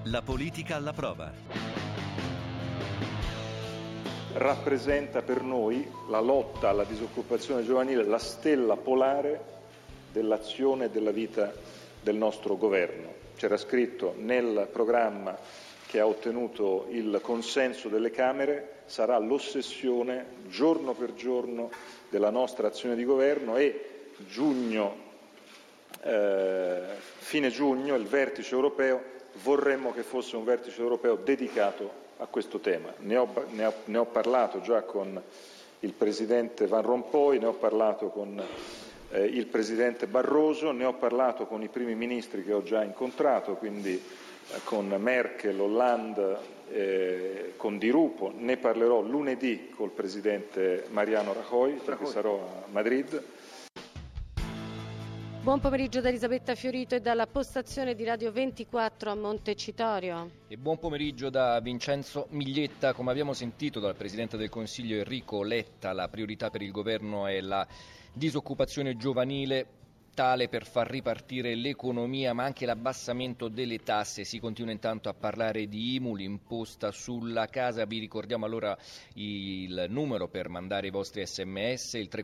La politica alla prova. Rappresenta per noi la lotta alla disoccupazione giovanile la stella polare dell'azione e della vita del nostro governo. C'era scritto nel programma che ha ottenuto il consenso delle Camere, sarà l'ossessione giorno per giorno della nostra azione di governo e fine giugno, il vertice europeo, vorremmo che fosse un vertice europeo dedicato a questo tema. Ne ho parlato già con il Presidente Van Rompuy, ne ho parlato con il Presidente Barroso, ne ho parlato con i primi ministri che ho già incontrato, quindi con Merkel, Hollande, con Di Rupo, ne parlerò lunedì col Presidente Mariano Rajoy, perché sarò a Madrid. Buon pomeriggio da Elisabetta Fiorito e dalla postazione di Radio 24 a Montecitorio. E buon pomeriggio da Vincenzo Miglietta. Come abbiamo sentito dal Presidente del Consiglio Enrico Letta, la priorità per il governo è la disoccupazione giovanile, tale per far ripartire l'economia, ma anche l'abbassamento delle tasse. Si continua intanto a parlare di IMU, l'imposta sulla casa. Vi ricordiamo allora il numero per mandare i vostri sms, il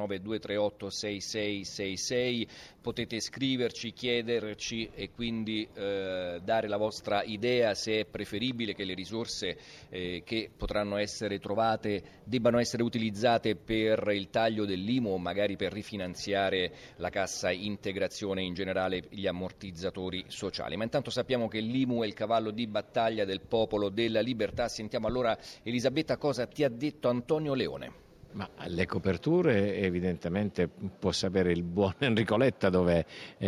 349-238-6666. Potete scriverci, chiederci e quindi dare la vostra idea se è preferibile che le risorse che potranno essere trovate debbano essere utilizzate per il taglio dell'IMU o magari per rifinanziare la cassa integrazione, in generale gli ammortizzatori sociali. Ma intanto sappiamo che l'IMU è il cavallo di battaglia del Popolo della Libertà. Sentiamo allora, Elisabetta, cosa ti ha detto Antonio Leone. Ma le coperture evidentemente può sapere il buon Enrico Letta dove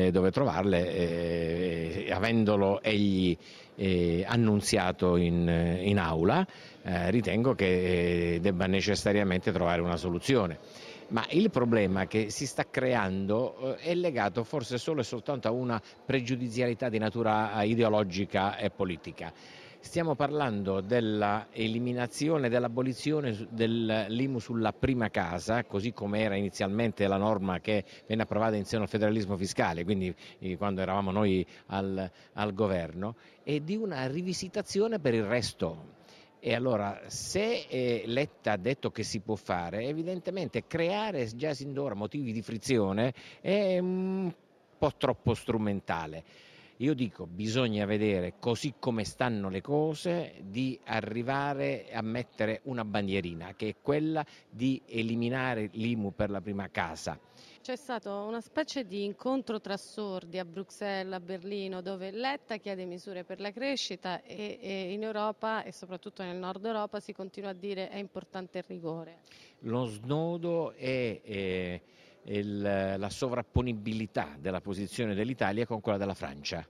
trovarle, avendolo egli annunziato in aula, ritengo che debba necessariamente trovare una soluzione. Ma il problema che si sta creando è legato forse solo e soltanto a una pregiudizialità di natura ideologica e politica. Stiamo parlando della eliminazione, dell'abolizione dell'IMU sulla prima casa, così come era inizialmente la norma che venne approvata in seno al federalismo fiscale, quindi quando eravamo noi al governo, e di una rivisitazione per il resto. E allora, se Letta ha detto che si può fare, evidentemente creare già sin d'ora motivi di frizione è un po' troppo strumentale. Io dico, bisogna vedere, così come stanno le cose, di arrivare a mettere una bandierina, che è quella di eliminare l'IMU per la prima casa. C'è stato una specie di incontro tra sordi a Bruxelles, a Berlino, dove Letta chiede misure per la crescita e in Europa e soprattutto nel nord Europa si continua a dire è importante il rigore. Lo snodo è la sovrapponibilità della posizione dell'Italia con quella della Francia.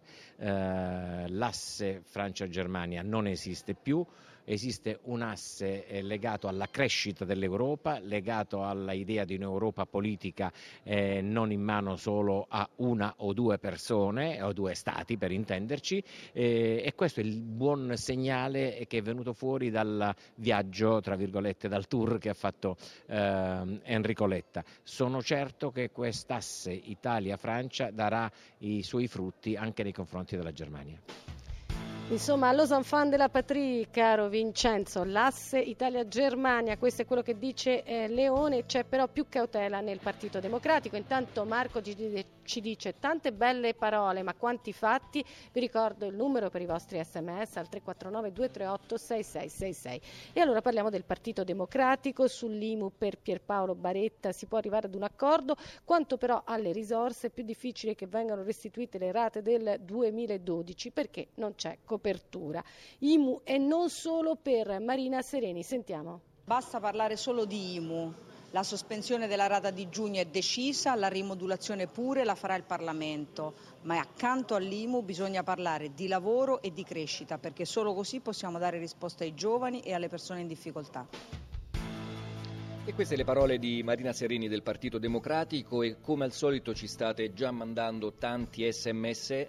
L'asse Francia-Germania non esiste più, esiste un asse legato alla crescita dell'Europa, legato alla idea di un'Europa politica non in mano solo a una o due persone o due stati per intenderci, e questo è il buon segnale che è venuto fuori dal viaggio, tra virgolette, dal tour che ha fatto Enrico Letta. Sono certo che quest'asse Italia-Francia darà i suoi frutti anche nei confronti della Germania. Insomma, allo Sanfan della Patrie, caro Vincenzo, l'asse Italia-Germania, questo è quello che dice Leone, c'è però più cautela nel Partito Democratico. Intanto Marco ci dice tante belle parole, ma quanti fatti? Vi ricordo il numero per i vostri sms al 349-238-6666. E allora parliamo del Partito Democratico. Sull'IMU per Pierpaolo Baretta si può arrivare ad un accordo, quanto però alle risorse è più difficile che vengano restituite le rate del 2012 perché non c'è copertura. IMU e non solo per Marina Sereni, sentiamo. Basta parlare solo di IMU. La sospensione della rata di giugno è decisa, la rimodulazione pure la farà il Parlamento, ma accanto all'IMU bisogna parlare di lavoro e di crescita, perché solo così possiamo dare risposta ai giovani e alle persone in difficoltà. E queste le parole di Marina Sereni del Partito Democratico, e come al solito ci state già mandando tanti sms,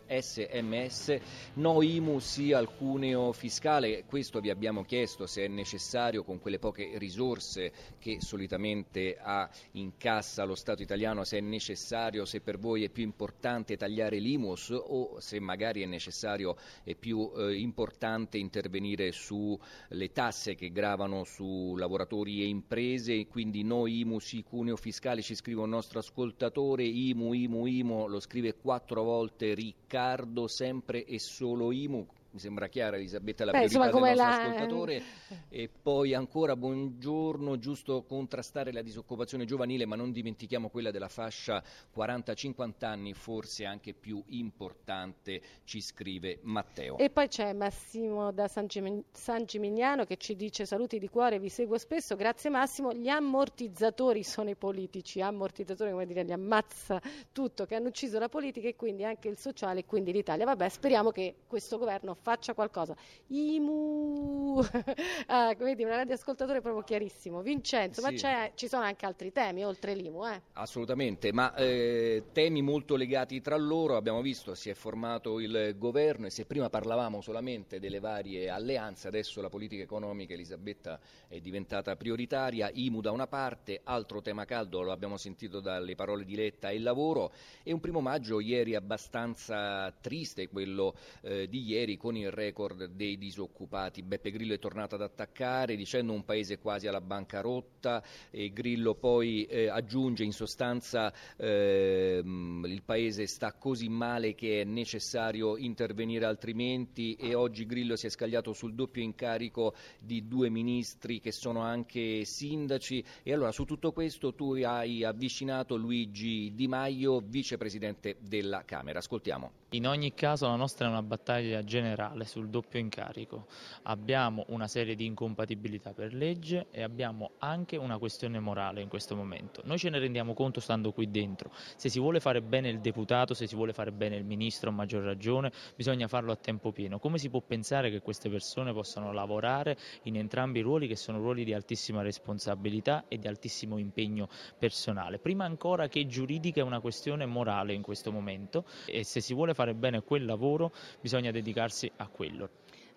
no IMU sì al cuneo fiscale. Questo vi abbiamo chiesto se è necessario, con quelle poche risorse che solitamente ha in cassa lo Stato italiano, se è necessario, se per voi è più importante tagliare l'IMUS o se magari è necessario e più importante intervenire sulle tasse che gravano su lavoratori e imprese. Quindi no IMU sì cuneo fiscale, ci scrive un nostro ascoltatore. IMU, lo scrive 4 volte Riccardo, sempre e solo IMU. Mi sembra chiara, Elisabetta, la priorità del nostro ascoltatore. E poi ancora buongiorno, giusto contrastare la disoccupazione giovanile, ma non dimentichiamo quella della fascia 40-50 anni, forse anche più importante, ci scrive Matteo. E poi c'è Massimo da San Gimignano che ci dice: saluti di cuore, vi seguo spesso, grazie Massimo. Gli ammortizzatori sono i politici, ammortizzatori come dire, li ammazza tutto, che hanno ucciso la politica e quindi anche il sociale e quindi l'Italia. Vabbè, speriamo che questo governo faccia qualcosa. IMU, vedi, una radioascoltatore proprio chiarissimo. Vincenzo, sì. Ma ci sono anche altri temi oltre l'IMU? Assolutamente, ma temi molto legati tra loro. Abbiamo visto, si è formato il governo e se prima parlavamo solamente delle varie alleanze, adesso la politica economica, Elisabetta, è diventata prioritaria. IMU da una parte, altro tema caldo, lo abbiamo sentito dalle parole di Letta, il lavoro, e un 1 maggio ieri abbastanza triste, quello di ieri, con il record dei disoccupati. Beppe Grillo è tornato ad attaccare dicendo un paese quasi alla bancarotta, e Grillo poi aggiunge in sostanza il paese sta così male che è necessario intervenire altrimenti, e oggi Grillo si è scagliato sul doppio incarico di 2 ministri che sono anche sindaci. E allora su tutto questo tu hai avvicinato Luigi Di Maio, vicepresidente della Camera. Ascoltiamo. In ogni caso la nostra è una battaglia generale sul doppio incarico. Abbiamo una serie di incompatibilità per legge e abbiamo anche una questione morale in questo momento. Noi ce ne rendiamo conto stando qui dentro. Se si vuole fare bene il deputato, se si vuole fare bene il ministro, a maggior ragione, bisogna farlo a tempo pieno. Come si può pensare che queste persone possano lavorare in entrambi i ruoli, che sono ruoli di altissima responsabilità e di altissimo impegno personale? Prima ancora che giuridica è una questione morale in questo momento, e se si vuole fare bene quel lavoro bisogna dedicarsi a quello.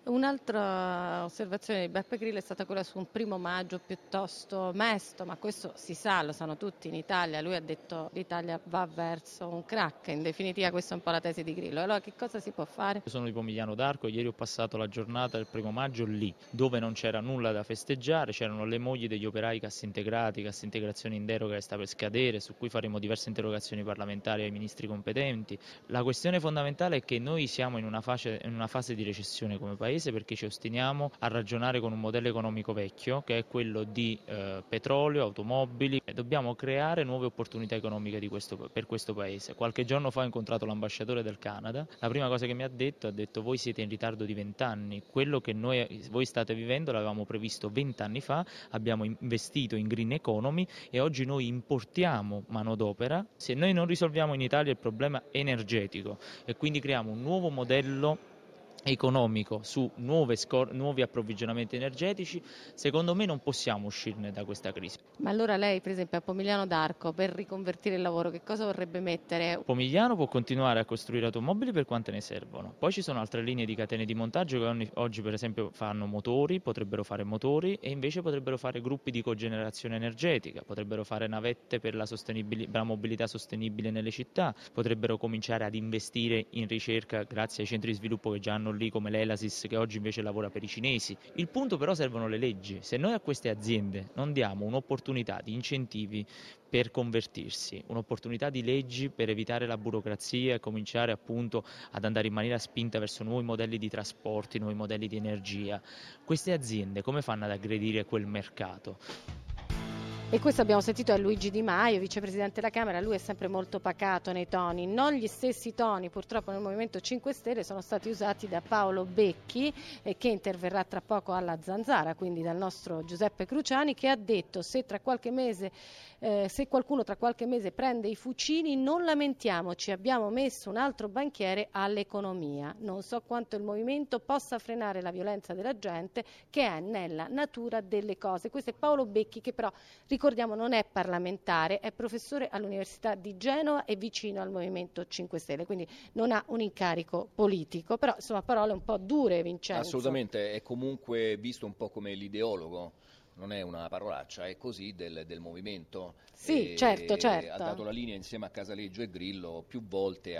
Un'altra osservazione di Beppe Grillo è stata quella su un 1 maggio piuttosto mesto, ma questo si sa, lo sanno tutti in Italia. Lui ha detto l'Italia va verso un crack, in definitiva questa è un po' la tesi di Grillo. Allora che cosa si può fare? Io sono di Pomigliano d'Arco, ieri ho passato la giornata del 1 maggio lì, dove non c'era nulla da festeggiare, c'erano le mogli degli operai cassintegrati, cassa integrazione in deroga che sta per scadere, su cui faremo diverse interrogazioni parlamentari ai ministri competenti. La questione fondamentale è che noi siamo in una fase di recessione come paese, perché ci ostiniamo a ragionare con un modello economico vecchio, che è quello di petrolio, automobili, e dobbiamo creare nuove opportunità economiche per questo paese. Qualche giorno fa ho incontrato l'ambasciatore del Canada, la prima cosa che mi ha detto voi siete in ritardo di 20 anni, quello che voi state vivendo l'avevamo previsto 20 anni fa, abbiamo investito in green economy e oggi noi importiamo manodopera. Se noi non risolviamo in Italia il problema energetico e quindi creiamo un nuovo modello economico su nuovi approvvigionamenti energetici, secondo me non possiamo uscirne da questa crisi. Ma allora lei, per esempio, a Pomigliano d'Arco, per riconvertire il lavoro, che cosa vorrebbe mettere? Pomigliano può continuare a costruire automobili per quante ne servono. Poi ci sono altre linee di catene di montaggio che oggi per esempio fanno motori, potrebbero fare motori, e invece potrebbero fare gruppi di cogenerazione energetica, potrebbero fare navette per la mobilità sostenibile nelle città, potrebbero cominciare ad investire in ricerca grazie ai centri di sviluppo che già hanno lì, come l'Elasis, che oggi invece lavora per i cinesi. Il punto però servono le leggi. Se noi a queste aziende non diamo un'opportunità di incentivi per convertirsi, un'opportunità di leggi per evitare la burocrazia e cominciare appunto ad andare in maniera spinta verso nuovi modelli di trasporti, nuovi modelli di energia, queste aziende come fanno ad aggredire quel mercato? E questo abbiamo sentito è Luigi Di Maio, vicepresidente della Camera. Lui è sempre molto pacato nei toni. Non gli stessi toni purtroppo nel Movimento 5 Stelle sono stati usati da Paolo Becchi, che interverrà tra poco alla Zanzara, quindi dal nostro Giuseppe Cruciani, che ha detto se qualcuno tra qualche mese prende i fucili non lamentiamoci, abbiamo messo un altro banchiere all'economia. Non so quanto il Movimento possa frenare la violenza della gente, che è nella natura delle cose. Questo è Paolo Becchi, che però ricordiamo non è parlamentare, è professore all'Università di Genova e vicino al Movimento 5 Stelle, quindi non ha un incarico politico, però insomma parole un po' dure, Vincenzo. Assolutamente, è comunque visto un po' come l'ideologo, non è una parolaccia, è così del movimento. Sì, certo. Ha dato la linea insieme a Casaleggio e Grillo più volte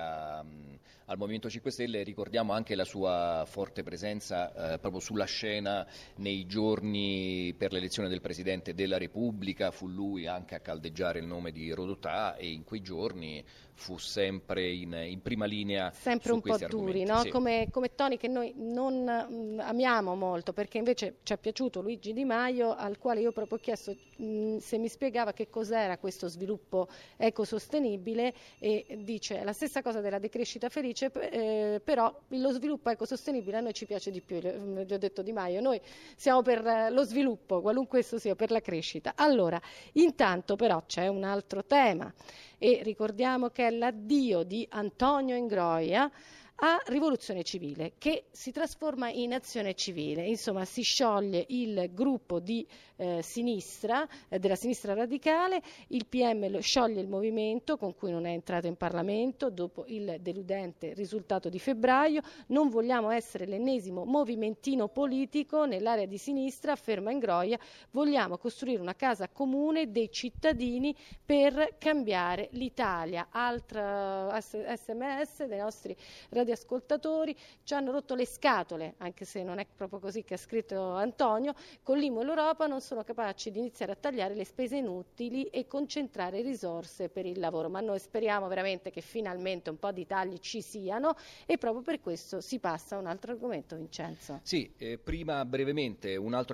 al Movimento 5 Stelle. Ricordiamo anche la sua forte presenza proprio sulla scena nei giorni per l'elezione del Presidente della Repubblica. Fu lui anche a caldeggiare il nome di Rodotà e in quei giorni fu sempre in prima linea sempre su un po' questi duri, argomenti. no? Sì. Come toni che noi non amiamo molto, perché invece ci è piaciuto Luigi Di Maio, al quale io proprio ho chiesto se mi spiegava che cos'era questo sviluppo ecosostenibile, e dice la stessa cosa della decrescita felice, però lo sviluppo ecosostenibile a noi ci piace di più. Gli ho detto Di Maio, noi siamo per lo sviluppo, qualunque esso sia, per la crescita. Allora, intanto però c'è un altro tema, e ricordiamo che è l'addio di Antonio Ingroia a Rivoluzione Civile, che si trasforma in Azione Civile. Insomma, si scioglie il gruppo di sinistra, della sinistra radicale, il PM scioglie il movimento con cui non è entrato in Parlamento dopo il deludente risultato di febbraio. Non vogliamo essere l'ennesimo movimentino politico nell'area di sinistra, afferma Ingroia, vogliamo costruire una casa comune dei cittadini per cambiare l'Italia. Altra SMS dei nostri radioascoltatori: ci hanno rotto le scatole, anche se non è proprio così che ha scritto Antonio, con l'IMU e l'Europa non sono capaci di iniziare a tagliare le spese inutili e concentrare risorse per il lavoro, ma noi speriamo veramente che finalmente un po' di tagli ci siano, e proprio per questo si passa a un altro argomento, Vincenzo. Sì, prima brevemente un altro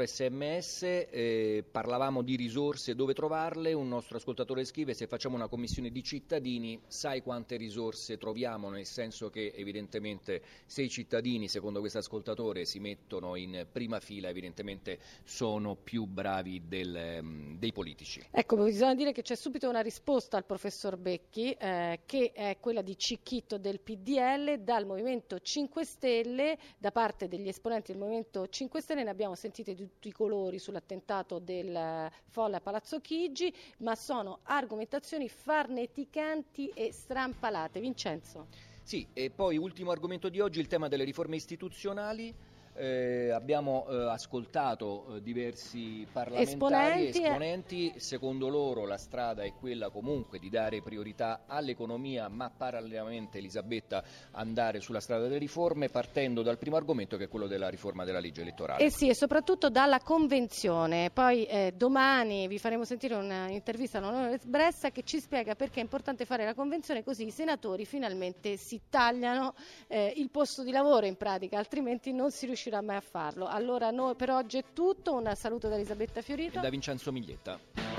SMS, parlavamo di risorse, dove trovarle. Un nostro ascoltatore scrive: se facciamo una commissione di cittadini, sai quante risorse troviamo? Nel senso che evidentemente se i cittadini, secondo questo ascoltatore, si mettono in prima fila, evidentemente sono più bravi dei politici. Ecco, bisogna dire che c'è subito una risposta al professor Becchi, che è quella di Cicchitto del PDL, dal Movimento 5 Stelle, da parte degli esponenti del Movimento 5 Stelle. Ne abbiamo sentite di tutti i colori sull'attentato del Folle a Palazzo Chigi, ma sono argomentazioni farneticanti e strampalate. Vincenzo. Sì, e poi ultimo argomento di oggi, il tema delle riforme istituzionali. Abbiamo ascoltato diversi parlamentari, esponenti. Secondo loro la strada è quella comunque di dare priorità all'economia, ma parallelamente, Elisabetta, andare sulla strada delle riforme, partendo dal primo argomento, che è quello della riforma della legge elettorale. Sì, e soprattutto dalla convenzione. Poi domani vi faremo sentire un'intervista all'onorevole Bressa, che ci spiega perché è importante fare la convenzione, così i senatori finalmente si tagliano il posto di lavoro, in pratica, altrimenti non si riuscirà mai a farlo. Allora, noi per oggi è tutto. Un saluto da Elisabetta Fiorito e da Vincenzo Miglietta.